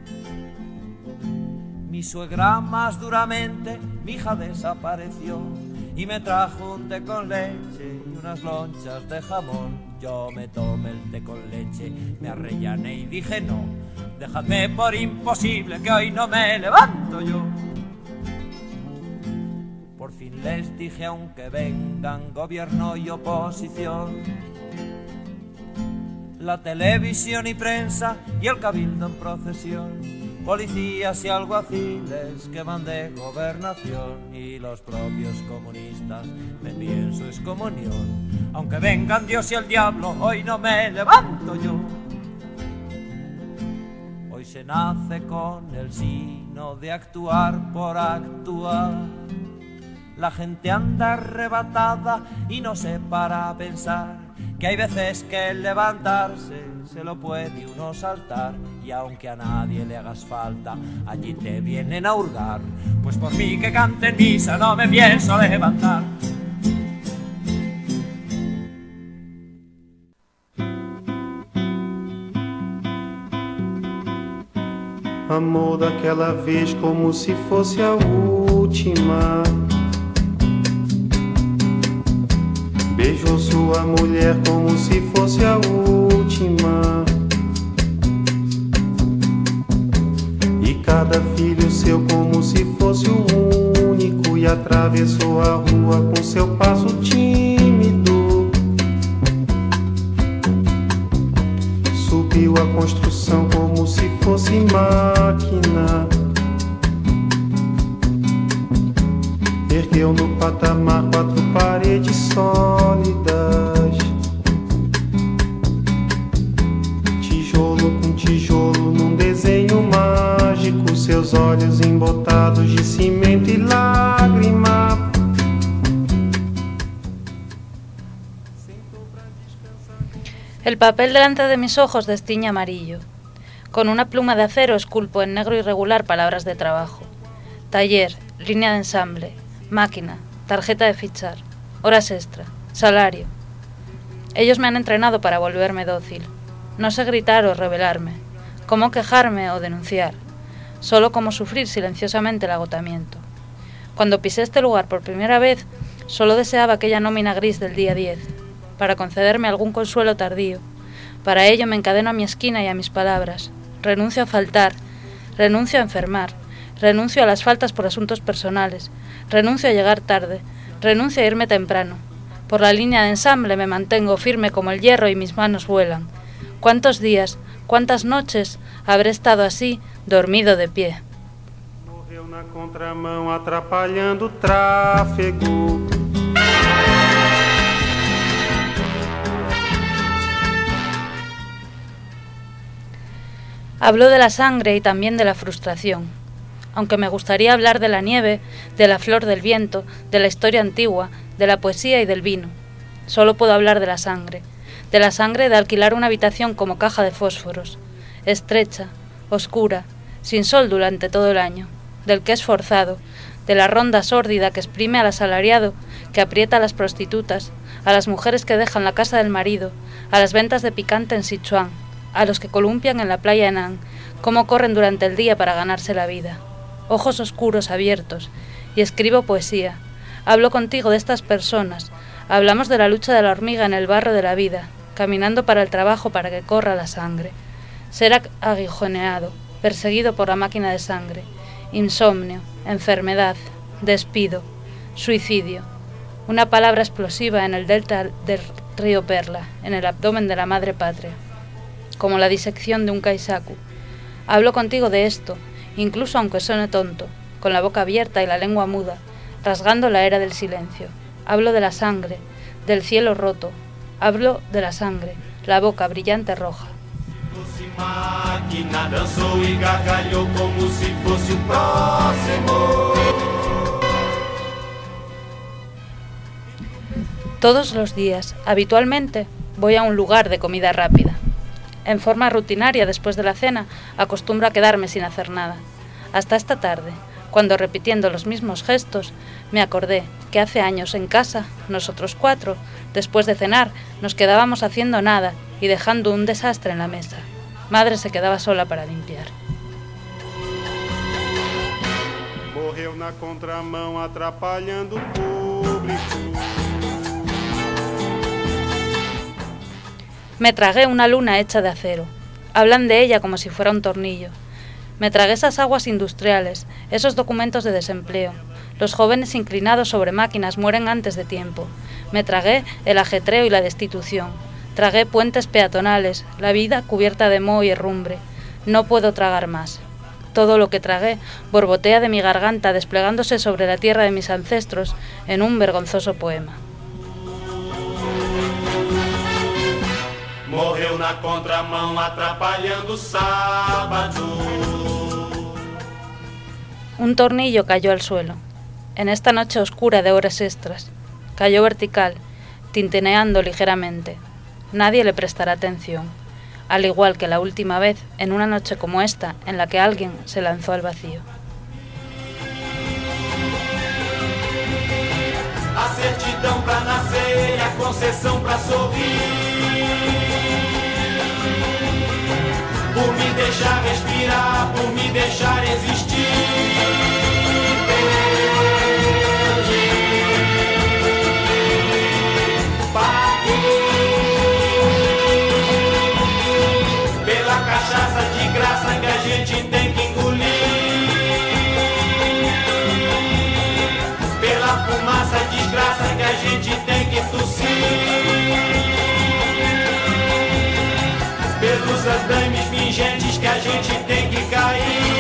Mi suegra más duramente, mi hija desapareció y me trajo un té con leche y unas lonchas de jamón. Yo me tomé el té con leche, me arrellané y dije no, dejadme por imposible que hoy no me levanto yo. Por fin les dije aunque vengan gobierno y oposición, la televisión y prensa y el cabildo en procesión, policías y alguaciles que van de gobernación y los propios comunistas me envíen su excomunión. Aunque vengan Dios y el diablo, hoy no me levanto yo. Hoy se nace con el sino de actuar por actuar. La gente anda arrebatada y no se para a pensar que hay veces que el levantarse se lo puede uno saltar, y aunque a nadie le hagas falta, allí te vienen a hurgar, pues por mí que cante en misa no me pienso levantar. Amor daquela vez como se fosse a última. Beijou sua mulher como se fosse a última. E cada filho seu como se fosse o único. E atravessou a rua com seu passo tímido. Subiu a construção como se fosse máquina. Ergueu no patamar quatro paredes sólidas. Tijolo com tijolo num desenho mágico. Seus olhos embotados de cimento e lágrima. El papel delante de mis ojos destiñe amarillo. Con una pluma de acero esculpo en negro irregular palabras de trabajo. Taller, línea de ensamble, máquina, tarjeta de fichar, horas extra, salario. Ellos me han entrenado para volverme dócil. No sé gritar o rebelarme, cómo quejarme o denunciar, solo cómo sufrir silenciosamente el agotamiento. Cuando pisé este lugar por primera vez, solo deseaba aquella nómina gris del día diez, para concederme algún consuelo tardío. Para ello me encadeno a mi esquina y a mis palabras. Renuncio a faltar, renuncio a enfermar, renuncio a las faltas por asuntos personales, renuncio a llegar tarde, renuncio a irme temprano. Por la línea de ensamble me mantengo firme como el hierro y mis manos vuelan. ¿Cuántos días, cuántas noches habré estado así, dormido de pie? Morreu na contramão atrapalhando o tráfego. Hablo de la sangre y también de la frustración. Aunque me gustaría hablar de la nieve, de la flor del viento, de la historia antigua, de la poesía y del vino. Solo puedo hablar de la sangre. De la sangre de alquilar una habitación como caja de fósforos. Estrecha, oscura, sin sol durante todo el año. Del que es forzado. De la ronda sórdida que exprime al asalariado, que aprieta a las prostitutas, a las mujeres que dejan la casa del marido, a las ventas de picante en Sichuan, a los que columpian en la playa Henan, cómo corren durante el día para ganarse la vida. Ojos oscuros abiertos, y escribo poesía. Hablo contigo de estas personas. Hablamos de la lucha de la hormiga en el barro de la vida, caminando para el trabajo para que corra la sangre. Ser aguijoneado, perseguido por la máquina de sangre. Insomnio, enfermedad, despido, suicidio. Una palabra explosiva en el delta del río Perla, en el abdomen de la madre patria. Como la disección de un kaisaku. Hablo contigo de esto, incluso aunque suene tonto, con la boca abierta y la lengua muda, rasgando la era del silencio. Hablo de la sangre, del cielo roto. Hablo de la sangre, la boca brillante roja. Máquina dançou e gargalhou como se fosse o próximo. Todos los días, habitualmente, voy a un lugar de comida rápida. En forma rutinaria, después de la cena, acostumbro a quedarme sin hacer nada. Hasta esta tarde, cuando repitiendo los mismos gestos, me acordé que hace años en casa, nosotros cuatro, después de cenar, nos quedábamos haciendo nada y dejando un desastre en la mesa. Madre se quedaba sola para limpiar. Morreu na contramão atrapalhando o público. Me tragué una luna hecha de acero. Hablan de ella como si fuera un tornillo. Me tragué esas aguas industriales, esos documentos de desempleo. Los jóvenes inclinados sobre máquinas mueren antes de tiempo. Me tragué el ajetreo y la destitución. Tragué puentes peatonales, la vida cubierta de moho y herrumbre. No puedo tragar más. Todo lo que tragué borbotea de mi garganta desplegándose sobre la tierra de mis ancestros en un vergonzoso poema. Morreu na contramão atrapalhando o sábado. Un tornillo cayó al suelo. En esta noche oscura de horas extras. Cayó vertical, tintineando ligeramente. Nadie le prestará atención, al igual que la última vez en una noche como esta en la que alguien se lanzó al vacío. A certidão pra nascer e a concessão pra sorrir. Por me deixar respirar, por me deixar existir. Cachaça de graça que a gente tem que engolir. Pela fumaça desgraça que a gente tem que tossir. Pelos andames pingentes que a gente tem que cair.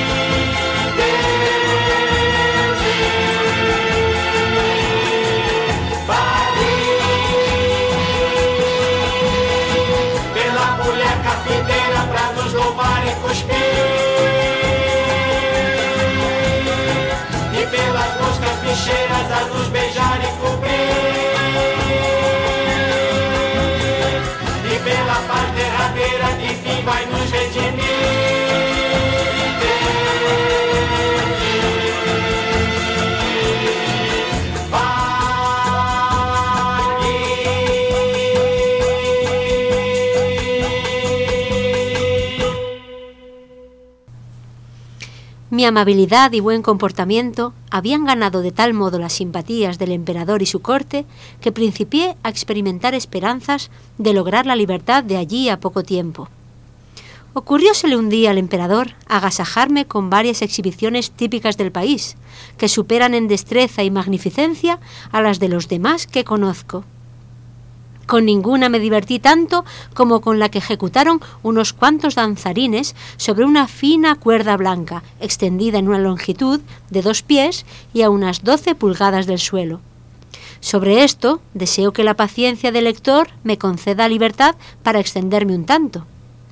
Louvar e cuspir. E pelas moscas bicheiras a nos beijar e cobrir. E pela paz derradeira que fim vai nos redimir. Mi amabilidad y buen comportamiento habían ganado de tal modo las simpatías del emperador y su corte que principié a experimentar esperanzas de lograr la libertad de allí a poco tiempo. Ocurriósele un día al emperador agasajarme con varias exhibiciones típicas del país, que superan en destreza y magnificencia a las de los demás que conozco. Con ninguna me divertí tanto como con la que ejecutaron unos cuantos danzarines sobre una fina cuerda blanca, extendida en una longitud de dos pies y a unas doce pulgadas del suelo. Sobre esto, deseo que la paciencia del lector me conceda libertad para extenderme un tanto.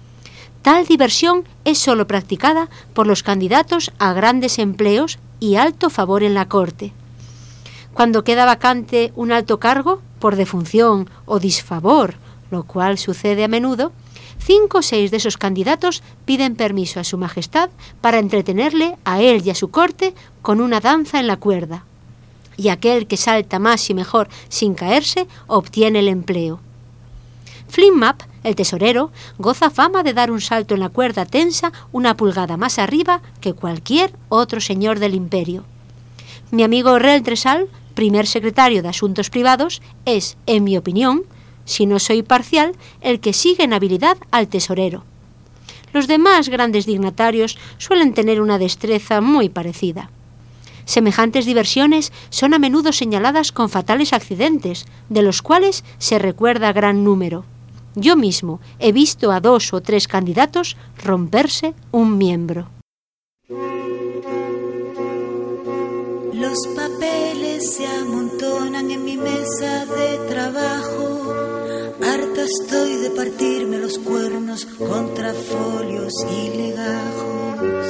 Tal diversión es sólo practicada por los candidatos a grandes empleos y alto favor en la corte. Cuando queda vacante un alto cargo, por defunción o disfavor, lo cual sucede a menudo, cinco o seis de esos candidatos piden permiso a su majestad para entretenerle a él y a su corte con una danza en la cuerda. Y aquel que salta más y mejor sin caerse obtiene el empleo. Flimmap, el tesorero, goza fama de dar un salto en la cuerda tensa una pulgada más arriba que cualquier otro señor del imperio. Mi amigo Reltresal, primer secretario de Asuntos Privados, es, en mi opinión, si no soy parcial, el que sigue en habilidad al tesorero. Los demás grandes dignatarios suelen tener una destreza muy parecida. Semejantes diversiones son a menudo señaladas con fatales accidentes, de los cuales se recuerda gran número. Yo mismo he visto a dos o tres candidatos romperse un miembro. Los papeles se amontonan perdonan en mi mesa de trabajo. Harta estoy de partirme los cuernos contra folios y legajos.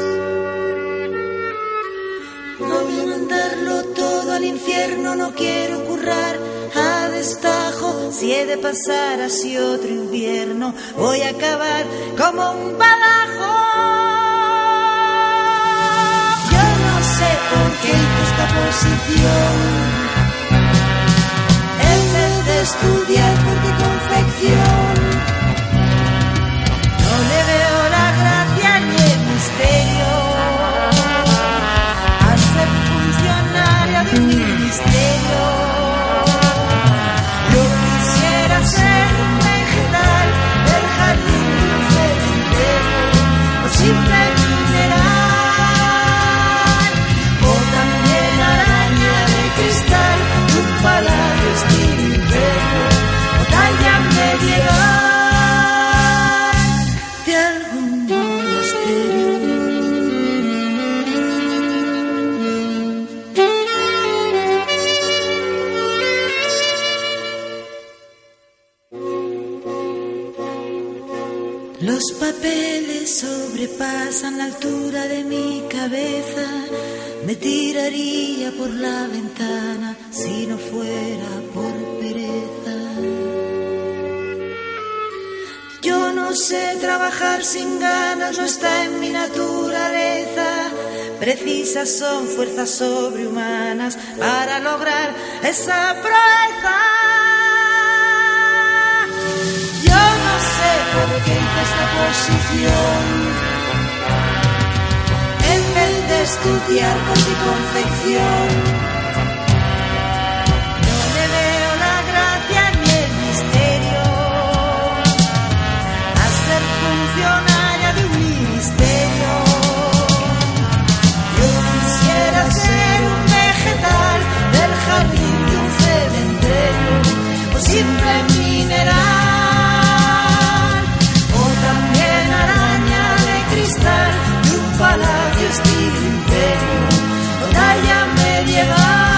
No voy a mandarlo todo al infierno, no quiero currar a destajo. Si he de pasar así otro invierno, voy a acabar como un badajo. Yo no sé por qué hice esta posición. En vez de estudiar corte y confección, no le veo la gracia ni el misterio a ser funcionaria de un ministerio. Yo quisiera ser un vegetal del jardín de un cementerio, o simple mineral, o también araña de cristal de un palacio estilo imperio, o talla medieval de algún monasterio. Los papeles sobrepasan la altura de mi cabeza. Me tiraría por la ventana si no fuera por pereza. Yo no sé trabajar sin ganas, no está en mi naturaleza. Precisas son fuerzas sobrehumanas para lograr esa proeza. Yo no sé por qué hice esta posición. En vez de estudiar corte y confección, no le veo la gracia ni el misterio a ser funcionaria de un ministerio. Yo quisiera ser un vegetal del jardín de un cementerio, o simple mineral, de un palacio estilo imperio, o talla medieval.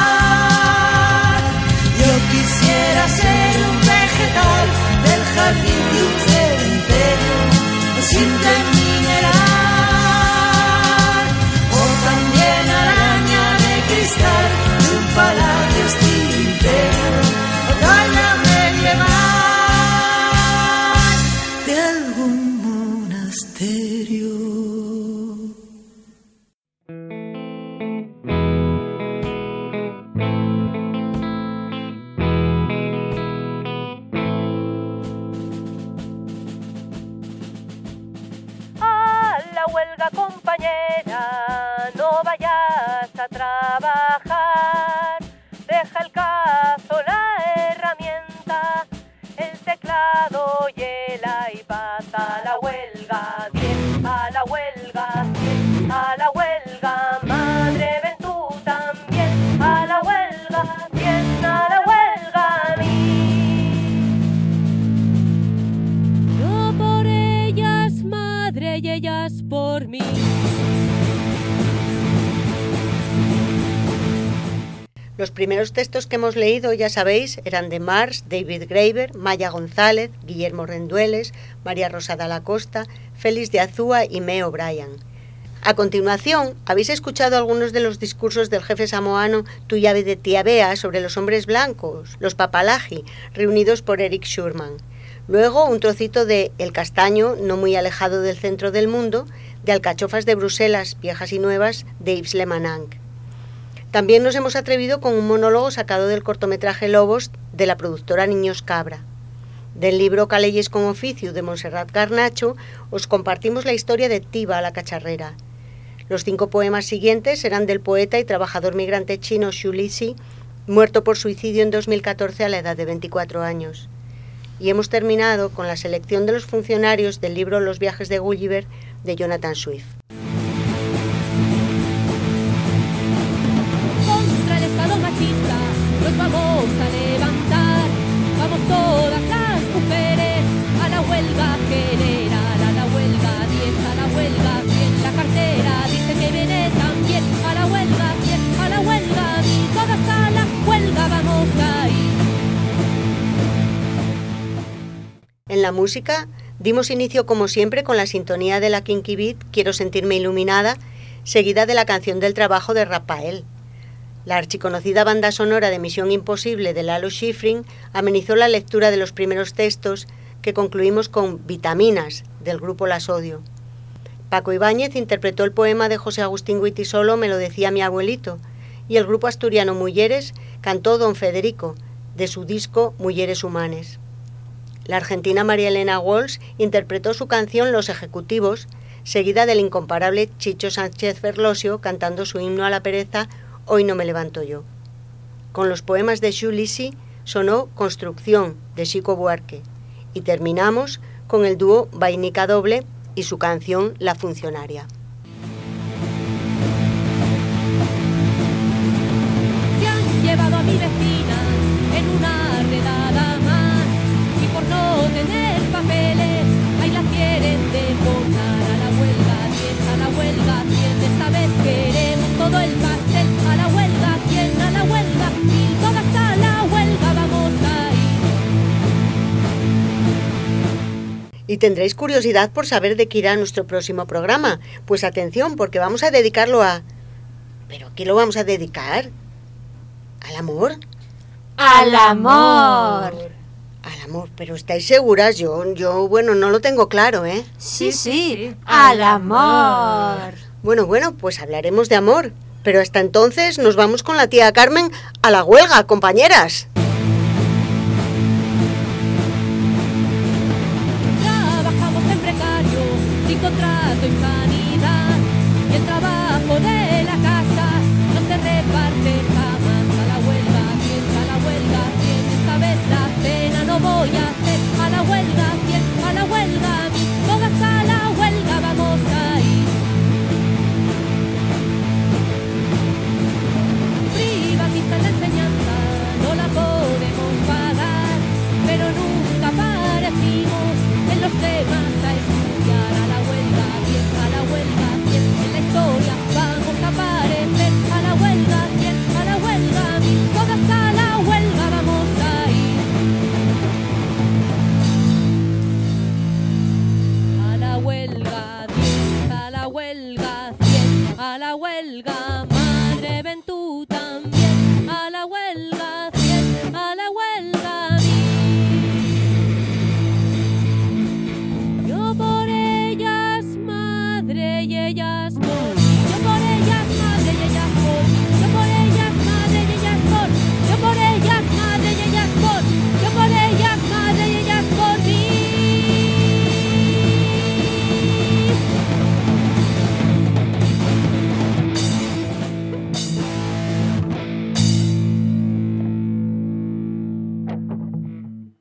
Yo quisiera ser un vegetal del jardín de un cementerio, o simple mineral, o también araña de cristal de un palacio estilo imperio, o talla medieval de algún monasterio. Compañera, no vayas a trabajar, deja el cazo, la herramienta, el teclado y el iPad. A la huelga, bien, a la huelga, bien, a la huelga, madre, ven tú también, a la huelga, bien, a la huelga, a mí. Yo por ellas, madre, y ellas por mí. Los primeros textos que hemos leído, ya sabéis, eran de Marx, David Graeber, Maya González, Guillermo Rendueles, María Rosa Dalla Costa, Félix de Azúa y Mae O'Brien. A continuación, habéis escuchado algunos de los discursos del jefe samoano Tuyave de Tiabea sobre los hombres blancos, los papalaji, reunidos por Eric Schurman. Luego, un trocito de El castaño, no muy alejado del centro del mundo, de Alcachofas de Bruselas, viejas y nuevas, de Yves Le Manang. También nos hemos atrevido con un monólogo sacado del cortometraje Lobos de la productora Niños Cabra. Del libro Caleyes con oficio de Montserrat Garnacho os compartimos la historia de Tiba la cacharrera. Los cinco poemas siguientes serán del poeta y trabajador migrante chino Xu Lixi, muerto por suicidio en dos mil catorce a la edad de veinticuatro años. Y hemos terminado con la selección de los funcionarios del libro Los viajes de Gulliver de Jonathan Swift. Contra el Estado machista nos vamos a levantar, vamos todas las mujeres a la huelga general, a la huelga diez, a la huelga cien, la cartera dice que viene también, a la huelga cien, a la huelga mil, todas a la huelga vamos. música, dimos inicio como siempre con la sintonía de la Kinky Beat, Quiero sentirme iluminada, seguida de la canción del trabajo de Rafael. La archiconocida banda sonora de Misión Imposible de Lalo Schifrin amenizó la lectura de los primeros textos, que concluimos con Vitaminas, del grupo La Sodio. Paco Ibáñez interpretó el poema de José Agustín Guitisolo, Me lo decía mi abuelito, y el grupo asturiano Mujeres cantó Don Federico, de su disco Mujeres Humanes. La argentina María Elena Walsh interpretó su canción Los Ejecutivos, seguida del incomparable Chicho Sánchez Ferlosio cantando su himno a la pereza Hoy no me levanto yo. Con los poemas de Xu Lisi sonó Construcción, de Chico Buarque, y terminamos con el dúo Vainica Doble y su canción La Funcionaria. Se han llevado a mi vecina en una redada más y por no tener papeles ahí la quieren deportar a la huelga. ¿Quién a la huelga? ¿Quién? Esta vez queremos todo el pastel. A la huelga, ¿quién? A la huelga y todas a la huelga vamos a ir. Y tendréis curiosidad por saber de qué irá nuestro próximo programa. Pues atención, porque vamos a dedicarlo a... ¿Pero qué lo vamos a dedicar? ¿Al amor? ¡Al amor! Al amor, pero ¿estáis seguras? Yo, yo, bueno, no lo tengo claro, ¿eh? Sí, sí, al amor. Bueno, bueno, pues hablaremos de amor. Pero hasta entonces nos vamos con la tía Carmen a la huelga, compañeras. Trabajamos en precario, sin contrato y sanidad, y el trabajo de